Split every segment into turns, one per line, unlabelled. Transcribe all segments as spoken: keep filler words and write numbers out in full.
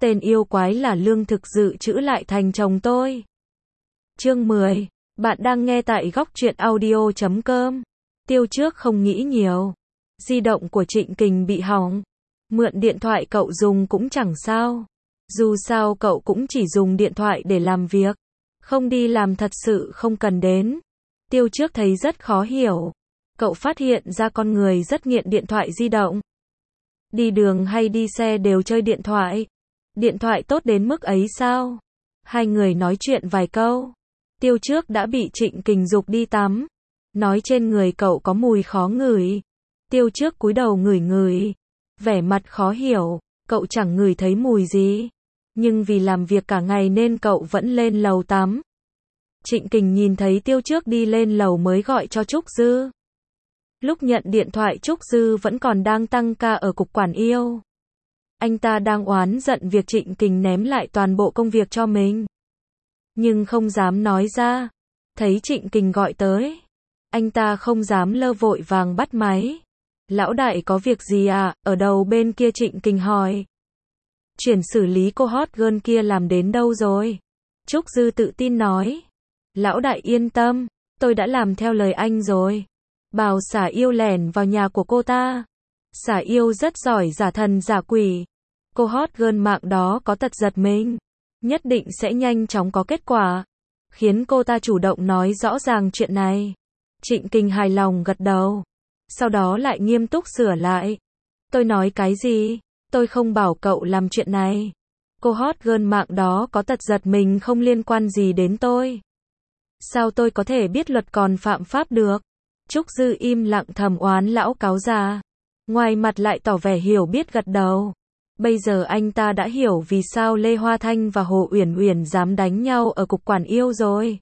Tên yêu quái là lương thực dự trữ lại thành chồng tôi. Chương mười. Bạn đang nghe tại góc truyện audio chấm com. Tiêu trước không nghĩ nhiều. Di động của Trịnh Kình bị hỏng. Mượn điện thoại cậu dùng cũng chẳng sao. Dù sao cậu cũng chỉ dùng điện thoại để làm việc. Không đi làm thật sự không cần đến. Tiêu trước thấy rất khó hiểu. Cậu phát hiện ra con người rất nghiện điện thoại di động. Đi đường hay đi xe đều chơi điện thoại. Điện thoại tốt đến mức ấy sao? Hai người nói chuyện vài câu. Tiêu trước đã bị Trịnh Kình giục đi tắm. Nói trên người cậu có mùi khó ngửi. Tiêu trước cúi đầu ngửi ngửi. Vẻ mặt khó hiểu, cậu chẳng ngửi thấy mùi gì. Nhưng vì làm việc cả ngày nên cậu vẫn lên lầu tắm. Trịnh Kình nhìn thấy Tiêu trước đi lên lầu mới gọi cho Trúc Dư. Lúc nhận điện thoại Trúc Dư vẫn còn đang tăng ca ở cục quản yêu. Anh ta đang oán giận việc Trịnh Kình ném lại toàn bộ công việc cho mình. Nhưng không dám nói ra. Thấy Trịnh Kình gọi tới. Anh ta không dám lơ vội vàng bắt máy. Lão đại có việc gì à? Ở đầu bên kia Trịnh Kình hỏi. Chuyển xử lý cô hot girl kia làm đến đâu rồi? Trúc Dư tự tin nói. Lão đại yên tâm, tôi đã làm theo lời anh rồi. Bảo xả yêu lẻn vào nhà của cô ta. Xả yêu rất giỏi giả thần giả quỷ. Cô hot girl mạng đó có tật giật mình. Nhất định sẽ nhanh chóng có kết quả. Khiến cô ta chủ động nói rõ ràng chuyện này. Trịnh Kình hài lòng gật đầu. Sau đó lại nghiêm túc sửa lại. Tôi nói cái gì? Tôi không bảo cậu làm chuyện này. Cô hot girl mạng đó có tật giật mình không liên quan gì đến tôi. Sao tôi có thể biết luật còn phạm pháp được? Trúc Dư im lặng thầm oán lão cáo già. Ngoài mặt lại tỏ vẻ hiểu biết gật đầu. Bây giờ anh ta đã hiểu vì sao Lê Hoa Thanh và Hồ Uyển Uyển dám đánh nhau ở cục quản yêu rồi.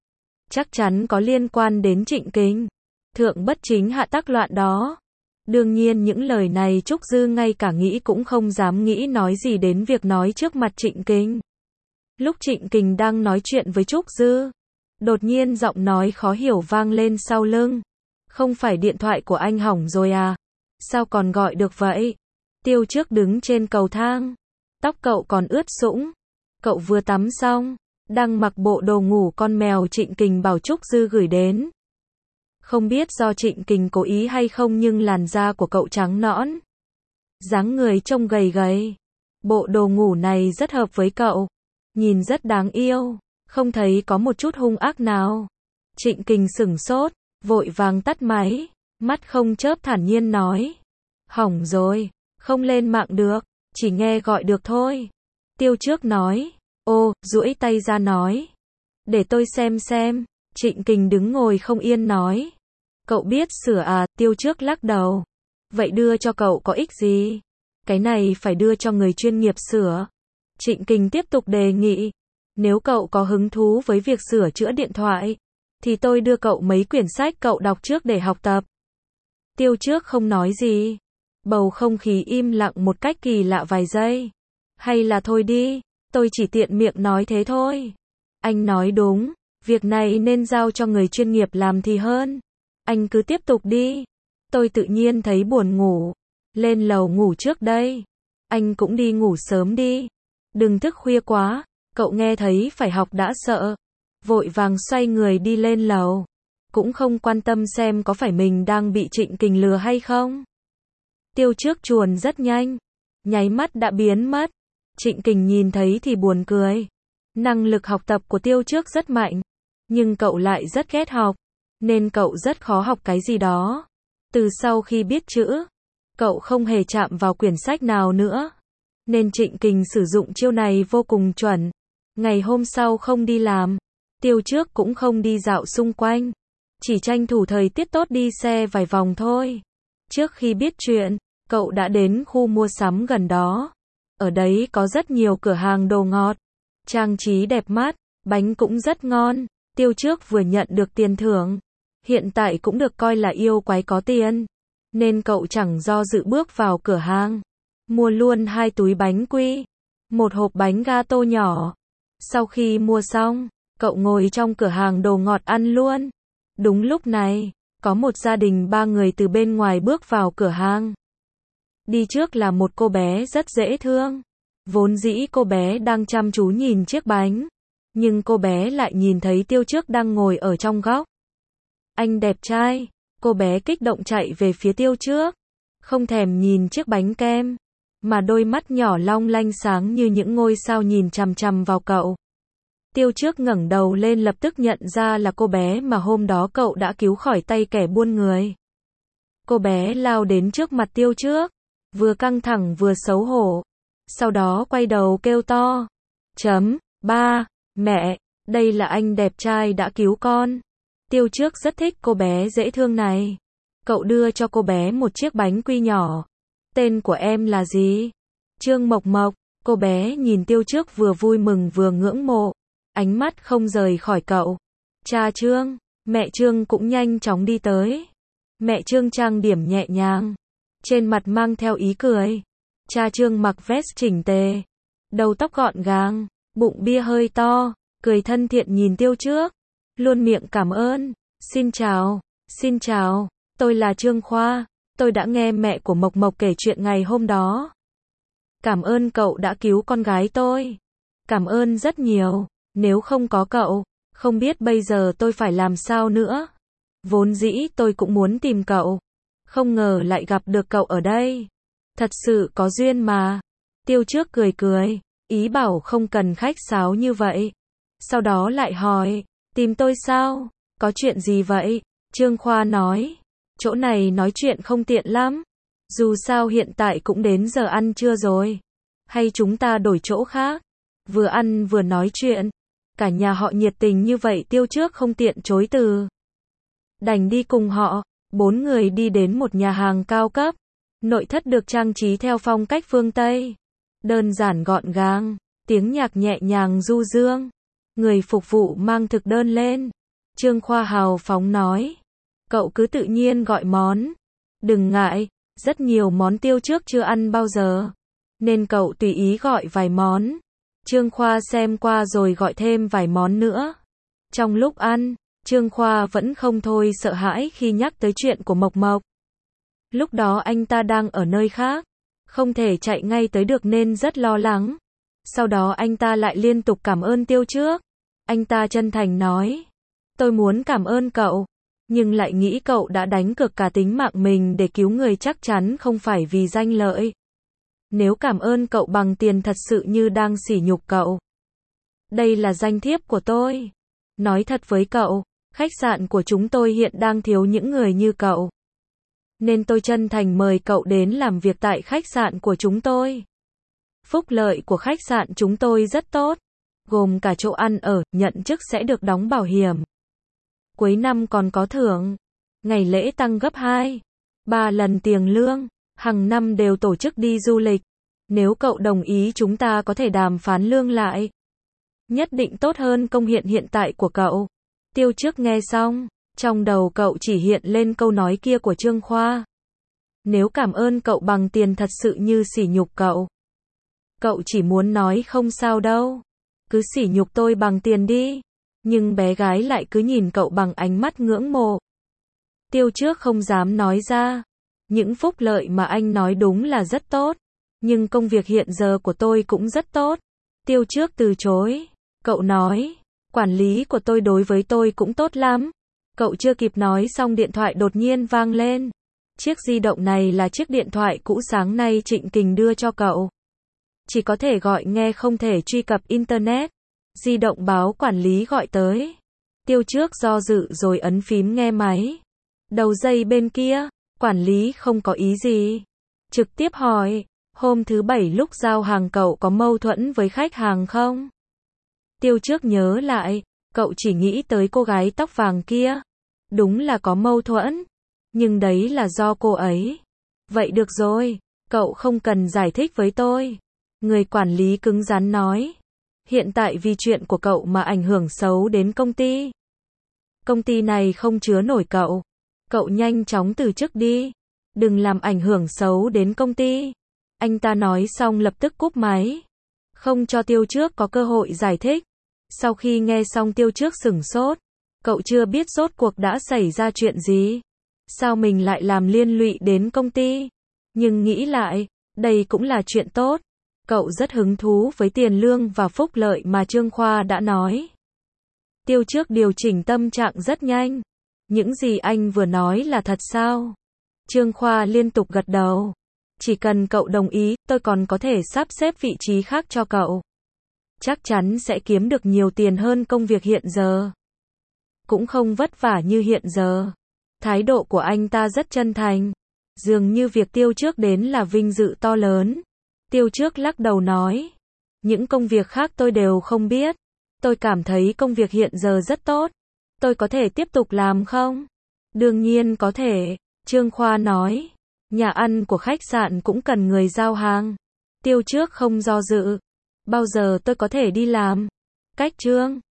Chắc chắn có liên quan đến Trịnh Kình. Thượng bất chính hạ tác loạn đó. Đương nhiên những lời này Trúc Dư ngay cả nghĩ cũng không dám nghĩ nói gì đến việc nói trước mặt Trịnh Kình. Lúc Trịnh Kình đang nói chuyện với Trúc Dư, đột nhiên giọng nói khó hiểu vang lên sau lưng. Không phải điện thoại của anh hỏng rồi à? Sao còn gọi được vậy? Tiêu trước đứng trên cầu thang. Tóc cậu còn ướt sũng. Cậu vừa tắm xong, đang mặc bộ đồ ngủ con mèo Trịnh Kình bảo Trúc Dư gửi đến. Không biết do Trịnh Kình cố ý hay không nhưng làn da của cậu trắng nõn. Dáng người trông gầy gầy. Bộ đồ ngủ này rất hợp với cậu. Nhìn rất đáng yêu. Không thấy có một chút hung ác nào. Trịnh Kình sửng sốt. Vội vàng tắt máy. Mắt không chớp thản nhiên nói. Hỏng rồi. Không lên mạng được. Chỉ nghe gọi được thôi. Tiêu trước nói. Ô, duỗi tay ra nói. Để tôi xem xem. Trịnh Kình đứng ngồi không yên nói. Cậu biết sửa à? Tiêu trước lắc đầu. Vậy đưa cho cậu có ích gì? Cái này phải đưa cho người chuyên nghiệp sửa. Trịnh Kình tiếp tục đề nghị. Nếu cậu có hứng thú với việc sửa chữa điện thoại, thì tôi đưa cậu mấy quyển sách cậu đọc trước để học tập. Tiêu trước không nói gì. Bầu không khí im lặng một cách kỳ lạ vài giây. Hay là thôi đi, tôi chỉ tiện miệng nói thế thôi. Anh nói đúng, việc này nên giao cho người chuyên nghiệp làm thì hơn. Anh cứ tiếp tục đi. Tôi tự nhiên thấy buồn ngủ. Lên lầu ngủ trước đây. Anh cũng đi ngủ sớm đi. Đừng thức khuya quá. Cậu nghe thấy phải học đã sợ. Vội vàng xoay người đi lên lầu. Cũng không quan tâm xem có phải mình đang bị Trịnh Kình lừa hay không. Tiêu trước chuồn rất nhanh. Nháy mắt đã biến mất. Trịnh Kình nhìn thấy thì buồn cười. Năng lực học tập của tiêu trước rất mạnh. Nhưng cậu lại rất ghét học. Nên cậu rất khó học cái gì đó. Từ sau khi biết chữ, cậu không hề chạm vào quyển sách nào nữa. Nên Trịnh Kình sử dụng chiêu này vô cùng chuẩn. Ngày hôm sau không đi làm. Tiêu trước cũng không đi dạo xung quanh. Chỉ tranh thủ thời tiết tốt đi xe vài vòng thôi. Trước khi biết chuyện, cậu đã đến khu mua sắm gần đó. Ở đấy có rất nhiều cửa hàng đồ ngọt. Trang trí đẹp mắt, bánh cũng rất ngon. Tiêu trước vừa nhận được tiền thưởng. Hiện tại cũng được coi là yêu quái có tiền. Nên cậu chẳng do dự bước vào cửa hàng. Mua luôn hai túi bánh quy. Một hộp bánh gato nhỏ. Sau khi mua xong, cậu ngồi trong cửa hàng đồ ngọt ăn luôn. Đúng lúc này, có một gia đình ba người từ bên ngoài bước vào cửa hàng. Đi trước là một cô bé rất dễ thương. Vốn dĩ cô bé đang chăm chú nhìn chiếc bánh, nhưng cô bé lại nhìn thấy Tiêu Trước đang ngồi ở trong góc. Anh đẹp trai, cô bé kích động chạy về phía Tiêu Trước, không thèm nhìn chiếc bánh kem, mà đôi mắt nhỏ long lanh sáng như những ngôi sao nhìn chằm chằm vào cậu. Tiêu Trước ngẩng đầu lên lập tức nhận ra là cô bé mà hôm đó cậu đã cứu khỏi tay kẻ buôn người. Cô bé lao đến trước mặt Tiêu Trước, vừa căng thẳng vừa xấu hổ, sau đó quay đầu kêu to. Chấm, ba, mẹ, đây là anh đẹp trai đã cứu con. Tiêu Trước rất thích cô bé dễ thương này. Cậu đưa cho cô bé một chiếc bánh quy nhỏ. Tên của em là gì? Trương Mộc Mộc. Cô bé nhìn Tiêu Trước vừa vui mừng vừa ngưỡng mộ, ánh mắt không rời khỏi cậu. Cha Trương, mẹ Trương cũng nhanh chóng đi tới. Mẹ Trương trang điểm nhẹ nhàng, trên mặt mang theo ý cười. Cha Trương mặc vest chỉnh tề, đầu tóc gọn gàng, bụng bia hơi to, cười thân thiện nhìn Tiêu Trước, luôn miệng cảm ơn. Xin chào, xin chào, tôi là Trương Khoa, tôi đã nghe mẹ của Mộc Mộc kể chuyện ngày hôm đó. Cảm ơn cậu đã cứu con gái tôi. Cảm ơn rất nhiều, nếu không có cậu, không biết bây giờ tôi phải làm sao nữa. Vốn dĩ tôi cũng muốn tìm cậu, không ngờ lại gặp được cậu ở đây. Thật sự có duyên mà. Tiêu Trước cười cười, ý bảo không cần khách sáo như vậy. Sau đó lại hỏi, tìm tôi sao? Có chuyện gì vậy? Trương Khoa nói, chỗ này nói chuyện không tiện lắm. Dù sao hiện tại cũng đến giờ ăn trưa rồi. Hay chúng ta đổi chỗ khác? Vừa ăn vừa nói chuyện. Cả nhà họ nhiệt tình như vậy Tiêu Trước không tiện chối từ. Đành đi cùng họ. Bốn người đi đến một nhà hàng cao cấp. Nội thất được trang trí theo phong cách phương Tây. Đơn giản gọn gàng, tiếng nhạc nhẹ nhàng du dương. Người phục vụ mang thực đơn lên. Trương Khoa hào phóng nói, cậu cứ tự nhiên gọi món. Đừng ngại, rất nhiều món Tiêu Trước chưa ăn bao giờ, nên cậu tùy ý gọi vài món. Trương Khoa xem qua rồi gọi thêm vài món nữa. Trong lúc ăn, Trương Khoa vẫn không thôi sợ hãi khi nhắc tới chuyện của Mộc Mộc. Lúc đó anh ta đang ở nơi khác, không thể chạy ngay tới được nên rất lo lắng. Sau đó anh ta lại liên tục cảm ơn Tiêu Trước. Anh ta chân thành nói, tôi muốn cảm ơn cậu, nhưng lại nghĩ cậu đã đánh cược cả tính mạng mình để cứu người chắc chắn không phải vì danh lợi. Nếu cảm ơn cậu bằng tiền thật sự như đang sỉ nhục cậu. Đây là danh thiếp của tôi. Nói thật với cậu, khách sạn của chúng tôi hiện đang thiếu những người như cậu. Nên tôi chân thành mời cậu đến làm việc tại khách sạn của chúng tôi. Phúc lợi của khách sạn chúng tôi rất tốt, gồm cả chỗ ăn ở, nhận chức sẽ được đóng bảo hiểm. Cuối năm còn có thưởng, ngày lễ tăng gấp hai, ba lần tiền lương, hàng năm đều tổ chức đi du lịch. Nếu cậu đồng ý chúng ta có thể đàm phán lương lại. Nhất định tốt hơn công hiện hiện tại của cậu. Tiêu Trước nghe xong, trong đầu cậu chỉ hiện lên câu nói kia của Trương Khoa. Nếu cảm ơn cậu bằng tiền thật sự như sỉ nhục cậu. Cậu chỉ muốn nói không sao đâu, cứ sỉ nhục tôi bằng tiền đi. Nhưng bé gái lại cứ nhìn cậu bằng ánh mắt ngưỡng mộ. Tiêu Trước không dám nói ra. Những phúc lợi mà anh nói đúng là rất tốt. Nhưng công việc hiện giờ của tôi cũng rất tốt. Tiêu Trước từ chối. Cậu nói, quản lý của tôi đối với tôi cũng tốt lắm. Cậu chưa kịp nói xong điện thoại đột nhiên vang lên. Chiếc di động này là chiếc điện thoại cũ sáng nay Trịnh Kình đưa cho cậu. Chỉ có thể gọi nghe không thể truy cập Internet. Di động báo quản lý gọi tới. Tiêu Trước do dự rồi ấn phím nghe máy. Đầu dây bên kia, quản lý không có ý gì. Trực tiếp hỏi, hôm thứ bảy lúc giao hàng cậu có mâu thuẫn với khách hàng không? Tiêu Trước nhớ lại, cậu chỉ nghĩ tới cô gái tóc vàng kia. Đúng là có mâu thuẫn, nhưng đấy là do cô ấy. Vậy được rồi, cậu không cần giải thích với tôi. Người quản lý cứng rắn nói. Hiện tại vì chuyện của cậu mà ảnh hưởng xấu đến công ty. Công ty này không chứa nổi cậu. Cậu nhanh chóng từ chức đi. Đừng làm ảnh hưởng xấu đến công ty. Anh ta nói xong lập tức cúp máy. Không cho Tiêu Trước có cơ hội giải thích. Sau khi nghe xong Tiêu Trước sửng sốt. Cậu chưa biết rốt cuộc đã xảy ra chuyện gì. Sao mình lại làm liên lụy đến công ty. Nhưng nghĩ lại, đây cũng là chuyện tốt. Cậu rất hứng thú với tiền lương và phúc lợi mà Trương Khoa đã nói. Tiêu Trước điều chỉnh tâm trạng rất nhanh. Những gì anh vừa nói là thật sao? Trương Khoa liên tục gật đầu. Chỉ cần cậu đồng ý, tôi còn có thể sắp xếp vị trí khác cho cậu. Chắc chắn sẽ kiếm được nhiều tiền hơn công việc hiện giờ. Cũng không vất vả như hiện giờ. Thái độ của anh ta rất chân thành. Dường như việc Tiêu Trước đến là vinh dự to lớn. Tiêu Trước lắc đầu nói. Những công việc khác tôi đều không biết. Tôi cảm thấy công việc hiện giờ rất tốt. Tôi có thể tiếp tục làm không? Đương nhiên có thể. Trương Khoa nói. Nhà ăn của khách sạn cũng cần người giao hàng. Tiêu Trước không do dự. Bao giờ tôi có thể đi làm? Cách Trương